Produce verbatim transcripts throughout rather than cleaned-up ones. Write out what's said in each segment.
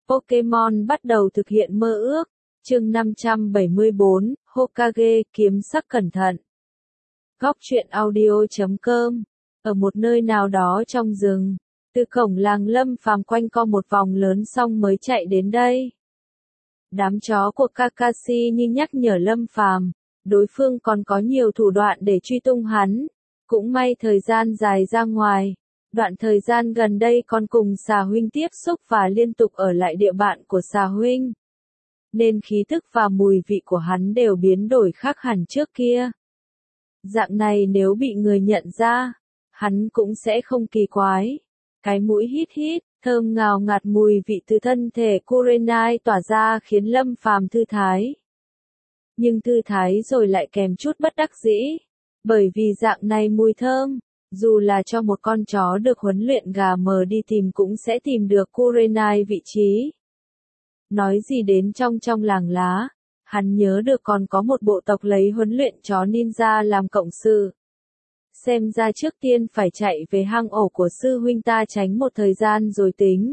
Pokemon bắt đầu thực hiện mơ ước. Chương năm trăm bảy mươi bốn, Hokage, kiếm sắc cẩn thận. Góc truyện audio chấm com. Ở một nơi nào đó trong rừng, từ cổng làng Lâm Phàm quanh co một vòng lớn xong mới chạy đến đây. Đám chó của Kakashi như nhắc nhở Lâm Phàm, đối phương còn có nhiều thủ đoạn để truy tung hắn. Cũng may thời gian dài ra ngoài, đoạn thời gian gần đây còn cùng Xà huynh tiếp xúc và liên tục ở lại địa bàn của Xà huynh, nên khí tức và mùi vị của hắn đều biến đổi khác hẳn trước kia. Dạng này nếu bị người nhận ra, hắn cũng sẽ không kỳ quái. Cái mũi hít hít, thơm ngào ngạt mùi vị từ thân thể Kurenai tỏa ra khiến Lâm Phàm thư thái. Nhưng thư thái rồi lại kèm chút bất đắc dĩ, bởi vì dạng này mùi thơm, dù là cho một con chó được huấn luyện gà mờ đi tìm cũng sẽ tìm được Kurenai vị trí. Nói gì đến trong trong làng lá, hắn nhớ được còn có một bộ tộc lấy huấn luyện chó ninja làm cộng sự. Xem ra trước tiên phải chạy về hang ổ của sư huynh ta tránh một thời gian rồi tính.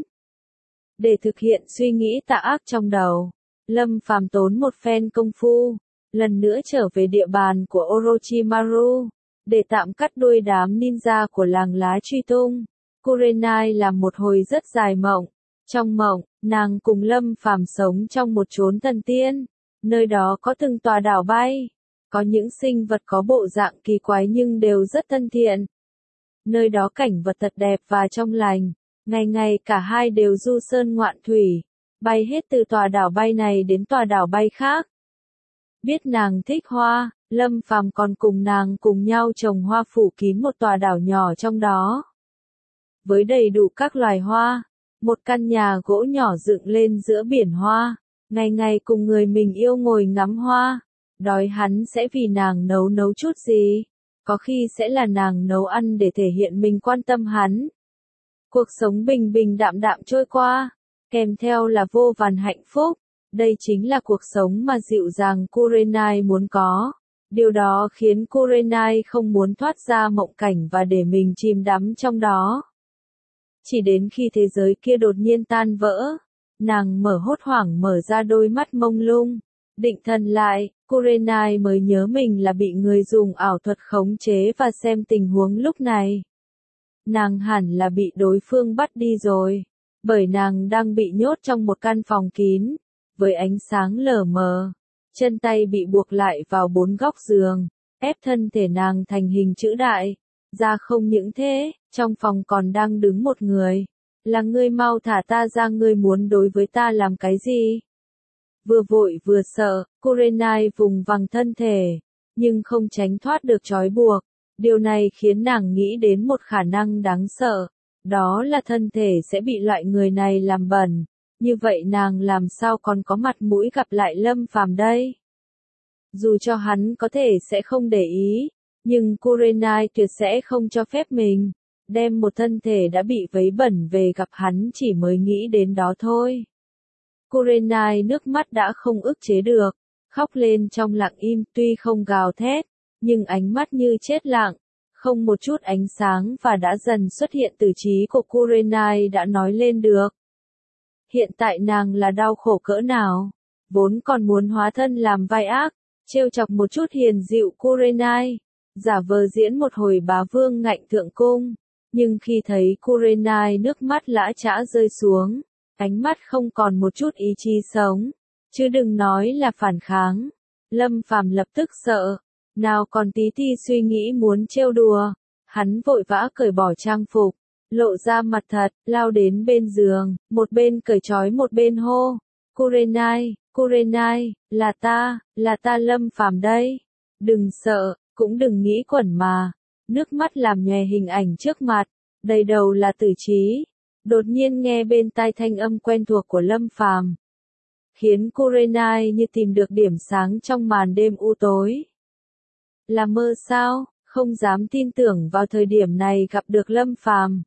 Để thực hiện suy nghĩ tà ác trong đầu, Lâm Phàm tốn một phen công phu, lần nữa trở về địa bàn của Orochimaru, để tạm cắt đuôi đám ninja của làng lá truy tung. Kurenai làm một hồi rất dài mộng. Trong mộng, nàng cùng Lâm Phàm sống trong một chốn thần tiên, nơi đó có từng tòa đảo bay, có những sinh vật có bộ dạng kỳ quái nhưng đều rất thân thiện. Nơi đó cảnh vật thật đẹp và trong lành, ngày ngày cả hai đều du sơn ngoạn thủy, bay hết từ tòa đảo bay này đến tòa đảo bay khác. Biết nàng thích hoa, Lâm Phàm còn cùng nàng cùng nhau trồng hoa phủ kín một tòa đảo nhỏ trong đó. Với đầy đủ các loài hoa, một căn nhà gỗ nhỏ dựng lên giữa biển hoa, ngày ngày cùng người mình yêu ngồi ngắm hoa. Đói hắn sẽ vì nàng nấu nấu chút gì, có khi sẽ là nàng nấu ăn để thể hiện mình quan tâm hắn. Cuộc sống bình bình đạm đạm trôi qua, kèm theo là vô vàn hạnh phúc. Đây chính là cuộc sống mà dịu dàng Kurenai muốn có. Điều đó khiến Kurenai không muốn thoát ra mộng cảnh và để mình chìm đắm trong đó. Chỉ đến khi thế giới kia đột nhiên tan vỡ, nàng mở hốt hoảng mở ra đôi mắt mông lung, định thần lại, Kurenai mới nhớ mình là bị người dùng ảo thuật khống chế và xem tình huống lúc này. Nàng hẳn là bị đối phương bắt đi rồi, bởi nàng đang bị nhốt trong một căn phòng kín, với ánh sáng lờ mờ, chân tay bị buộc lại vào bốn góc giường, ép thân thể nàng thành hình chữ đại. Ra không những thế, trong phòng còn đang đứng một người. Là ngươi, mau thả ta ra, ngươi muốn đối với ta làm cái gì? Vừa vội vừa sợ, Kurenai vùng vằng thân thể, nhưng không tránh thoát được trói buộc. Điều này khiến nàng nghĩ đến một khả năng đáng sợ, đó là thân thể sẽ bị loại người này làm bẩn. Như vậy nàng làm sao còn có mặt mũi gặp lại Lâm Phàm đây? Dù cho hắn có thể sẽ không để ý, nhưng Kurenai tuyệt sẽ không cho phép mình đem một thân thể đã bị vấy bẩn về gặp hắn, chỉ mới nghĩ đến đó thôi. Kurenai nước mắt đã không ức chế được, khóc lên trong lặng im, tuy không gào thét, nhưng ánh mắt như chết lặng, không một chút ánh sáng và đã dần xuất hiện từ trí của Kurenai đã nói lên được. Hiện tại nàng là đau khổ cỡ nào, vốn còn muốn hóa thân làm vai ác, trêu chọc một chút hiền dịu Kurenai, giả vờ diễn một hồi bá vương ngạnh thượng cung, nhưng khi thấy Kurenai nước mắt lã chã rơi xuống, ánh mắt không còn một chút ý chí sống, chứ đừng nói là phản kháng. Lâm Phàm lập tức sợ, nào còn tí ti suy nghĩ muốn trêu đùa, hắn vội vã cởi bỏ trang phục, lộ ra mặt thật, lao đến bên giường, một bên cởi trói một bên hô, Kurenai, Kurenai, là ta, là ta Lâm Phàm đây, đừng sợ. Cũng đừng nghĩ quẩn mà. Nước mắt làm nhòe hình ảnh trước mặt, đầy đầu là tử trí. Đột nhiên nghe bên tai thanh âm quen thuộc của Lâm Phàm, khiến Kurenai như tìm được điểm sáng trong màn đêm u tối. Là mơ sao? Không dám tin tưởng vào thời điểm này gặp được Lâm Phàm.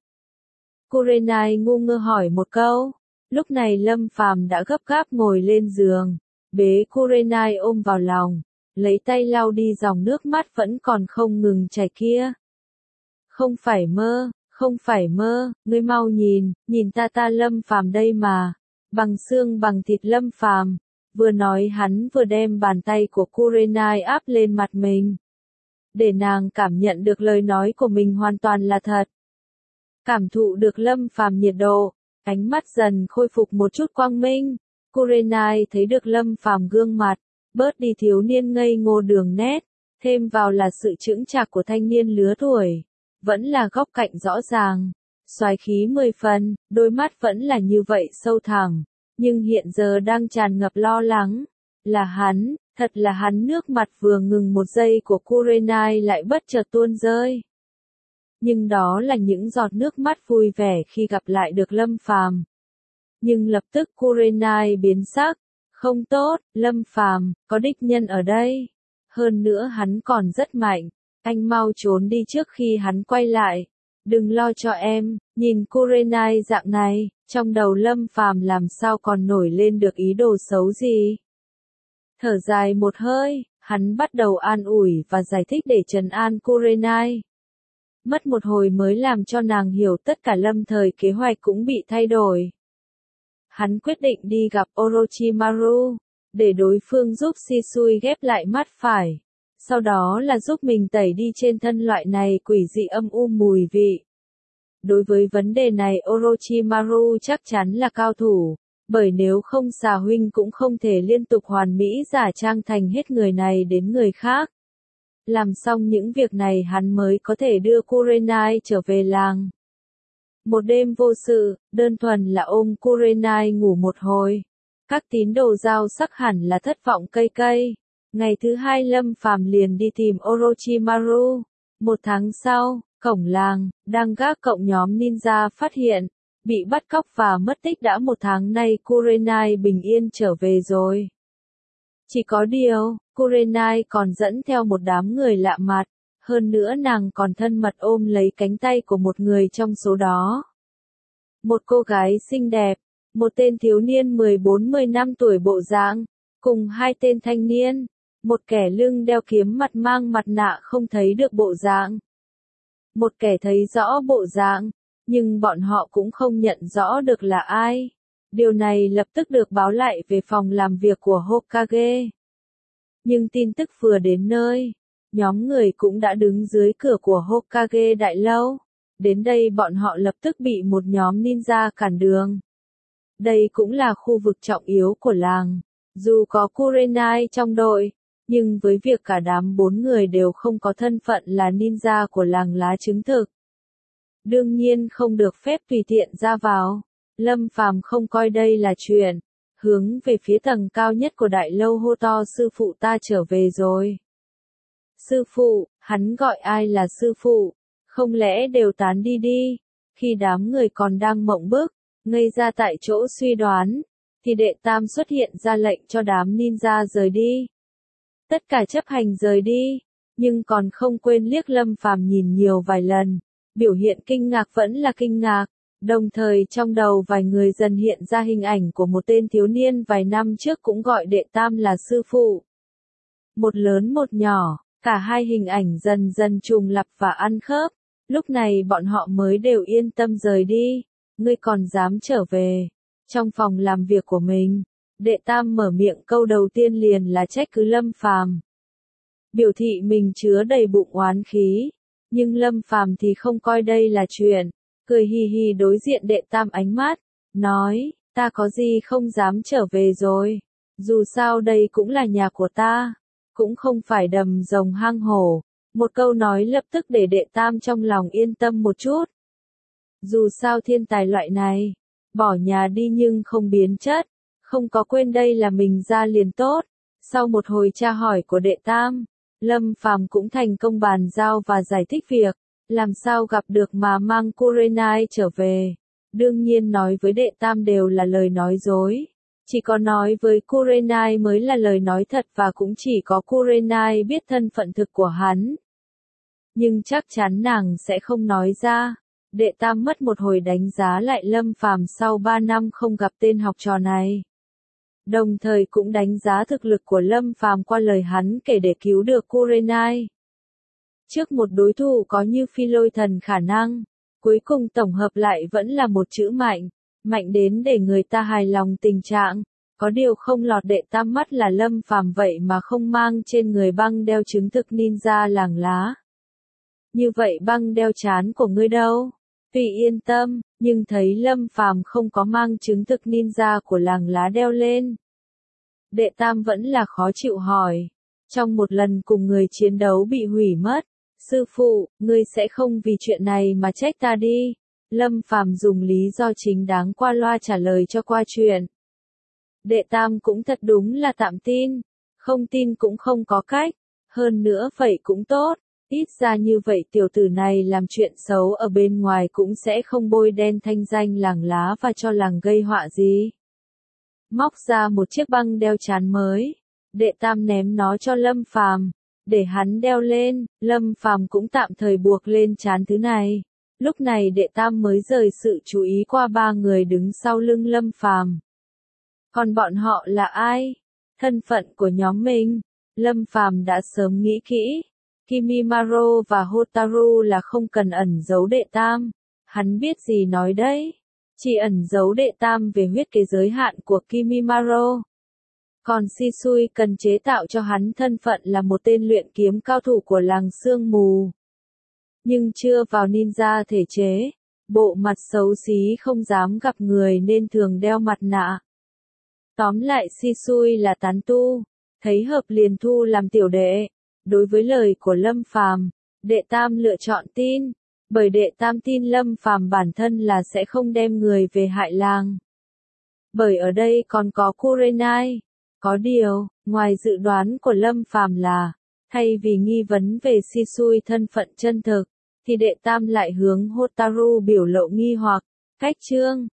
Kurenai ngu ngơ hỏi một câu. Lúc này Lâm Phàm đã gấp gáp ngồi lên giường, bế Kurenai ôm vào lòng, lấy tay lau đi dòng nước mắt vẫn còn không ngừng chảy kia. Không phải mơ, không phải mơ, ngươi mau nhìn, nhìn ta ta Lâm Phàm đây mà. bằng xương bằng thịt Lâm Phàm. Vừa nói hắn vừa đem bàn tay của Kurenai áp lên mặt mình. Để nàng cảm nhận được lời nói của mình hoàn toàn là thật. Cảm thụ được Lâm Phàm nhiệt độ, ánh mắt dần khôi phục một chút quang minh. Kurenai thấy được Lâm Phàm gương mặt, bớt đi thiếu niên ngây ngô đường nét, thêm vào là sự chững chạc của thanh niên lứa tuổi. Vẫn là góc cạnh rõ ràng, soái khí mười phần, đôi mắt vẫn là như vậy sâu thẳm, nhưng hiện giờ đang tràn ngập lo lắng. Là hắn, thật là hắn. Nước mặt vừa ngừng một giây của Kurenai lại bất chợt tuôn rơi. Nhưng đó là những giọt nước mắt vui vẻ khi gặp lại được Lâm Phàm. Nhưng lập tức Kurenai biến sắc, không tốt, Lâm Phàm, có địch nhân ở đây. Hơn nữa hắn còn rất mạnh, anh mau trốn đi trước khi hắn quay lại. Đừng lo cho em, nhìn Kurenai dạng này, trong đầu Lâm Phàm làm sao còn nổi lên được ý đồ xấu gì. Thở dài một hơi, hắn bắt đầu an ủi và giải thích để trấn an Kurenai. Mất một hồi mới làm cho nàng hiểu tất cả lâm thời kế hoạch cũng bị thay đổi. Hắn quyết định đi gặp Orochimaru, để đối phương giúp Shisui ghép lại mắt phải. Sau đó là giúp mình tẩy đi trên thân loại này quỷ dị âm u mùi vị. Đối với vấn đề này Orochimaru chắc chắn là cao thủ, bởi nếu không Xà huynh cũng không thể liên tục hoàn mỹ giả trang thành hết người này đến người khác. Làm xong những việc này hắn mới có thể đưa Kurenai trở về làng. Một đêm vô sự, đơn thuần là ôm Kurenai ngủ một hồi. Các tín đồ giao sắc hẳn là thất vọng cây cây. Ngày thứ hai Lâm Phàm liền đi tìm Orochimaru. Một tháng sau, cổng làng, đang gác cổng nhóm ninja phát hiện, bị bắt cóc và mất tích đã một tháng nay Kurenai bình yên trở về rồi. Chỉ có điều, Kurenai còn dẫn theo một đám người lạ mặt, hơn nữa nàng còn thân mật ôm lấy cánh tay của một người trong số đó. Một cô gái xinh đẹp, một tên thiếu niên mười bốn mười lăm tuổi bộ dạng, cùng hai tên thanh niên, một kẻ lưng đeo kiếm mặt mang mặt nạ không thấy được bộ dạng. Một kẻ thấy rõ bộ dạng, nhưng bọn họ cũng không nhận rõ được là ai. Điều này lập tức được báo lại về phòng làm việc của Hokage. Nhưng tin tức vừa đến nơi, nhóm người cũng đã đứng dưới cửa của Hokage đại lâu. Đến đây bọn họ lập tức bị một nhóm ninja cản đường. Đây cũng là khu vực trọng yếu của làng. Dù có Kurenai trong đội, nhưng với việc cả đám bốn người đều không có thân phận là ninja của làng lá chứng thực, đương nhiên không được phép tùy tiện ra vào. Lâm Phàm không coi đây là chuyện, hướng về phía tầng cao nhất của đại lâu hô to sư phụ ta trở về rồi. Sư phụ, hắn gọi ai là sư phụ, không lẽ đều tán đi đi. Khi đám người còn đang mộng bức, ngây ra tại chỗ suy đoán, thì đệ tam xuất hiện ra lệnh cho đám ninja rời đi. Tất cả chấp hành rời đi, nhưng còn không quên liếc Lâm Phàm nhìn nhiều vài lần, biểu hiện kinh ngạc vẫn là kinh ngạc. Đồng thời trong đầu vài người dần hiện ra hình ảnh của một tên thiếu niên vài năm trước cũng gọi đệ tam là sư phụ. Một lớn một nhỏ, cả hai hình ảnh dần dần trùng lặp và ăn khớp, lúc này bọn họ mới đều yên tâm rời đi. Ngươi còn dám trở về? Trong phòng làm việc của mình, đệ tam mở miệng câu đầu tiên liền là trách cứ Lâm Phàm. Biểu thị mình chứa đầy bụng oán khí, nhưng Lâm Phàm thì không coi đây là chuyện. Cười hì hì đối diện đệ tam ánh mắt, nói, ta có gì không dám trở về rồi, dù sao đây cũng là nhà của ta, cũng không phải đầm rồng hang hổ. Một câu nói lập tức để đệ tam trong lòng yên tâm một chút. Dù sao thiên tài loại này, bỏ nhà đi nhưng không biến chất, không có quên đây là mình ra liền tốt. Sau một hồi tra hỏi của đệ tam, Lâm Phàm cũng thành công bàn giao và giải thích việc. Làm sao gặp được mà mang Kurenai trở về. Đương nhiên nói với đệ tam đều là lời nói dối. Chỉ có nói với Kurenai mới là lời nói thật và cũng chỉ có Kurenai biết thân phận thực của hắn. Nhưng chắc chắn nàng sẽ không nói ra. Đệ tam mất một hồi đánh giá lại Lâm Phàm sau ba năm không gặp tên học trò này. Đồng thời cũng đánh giá thực lực của Lâm Phàm qua lời hắn kể để cứu được Kurenai. Trước một đối thủ có như phi lôi thần khả năng, cuối cùng tổng hợp lại vẫn là một chữ mạnh, mạnh đến để người ta hài lòng tình trạng. Có điều không lọt đệ tam mắt là Lâm Phàm vậy mà không mang trên người băng đeo chứng thực ninja làng lá. Như vậy băng đeo chán của ngươi đâu? Vì yên tâm, nhưng thấy Lâm Phàm không có mang chứng thực ninja của làng lá đeo lên. Đệ tam vẫn là khó chịu hỏi. Trong một lần cùng người chiến đấu bị hủy mất. Sư phụ, ngươi sẽ không vì chuyện này mà trách ta đi. Lâm Phàm dùng lý do chính đáng qua loa trả lời cho qua chuyện. Đệ tam cũng thật đúng là tạm tin. Không tin cũng không có cách. Hơn nữa vậy cũng tốt. Ít ra như vậy tiểu tử này làm chuyện xấu ở bên ngoài cũng sẽ không bôi đen thanh danh làng lá và cho làng gây họa gì. Móc ra một chiếc băng đeo chán mới. Đệ tam ném nó cho Lâm Phàm để hắn đeo lên. Lâm Phàm cũng tạm thời buộc lên chán thứ này. Lúc này đệ tam mới rời sự chú ý qua ba người đứng sau lưng Lâm Phàm. Còn bọn họ là ai? Thân phận của nhóm mình? Lâm Phàm đã sớm nghĩ kỹ. Kimimaro và Hotaru là không cần ẩn giấu đệ tam. Hắn biết gì nói đấy. Chỉ ẩn giấu đệ tam về huyết kế giới hạn của Kimimaro. Còn Shisui cần chế tạo cho hắn thân phận là một tên luyện kiếm cao thủ của làng sương mù. Nhưng chưa vào ninja thể chế. Bộ mặt xấu xí không dám gặp người nên thường đeo mặt nạ. Tóm lại Shisui là tán tu. Thấy hợp liền thu làm tiểu đệ. Đối với lời của Lâm Phàm, đệ tam lựa chọn tin, bởi đệ tam tin Lâm Phàm bản thân là sẽ không đem người về hại làng. Bởi ở đây còn có Kurenai. Có điều, ngoài dự đoán của Lâm Phàm là, thay vì nghi vấn về Shisui thân phận chân thực, thì đệ tam lại hướng Hotaru biểu lộ nghi hoặc, cách chương.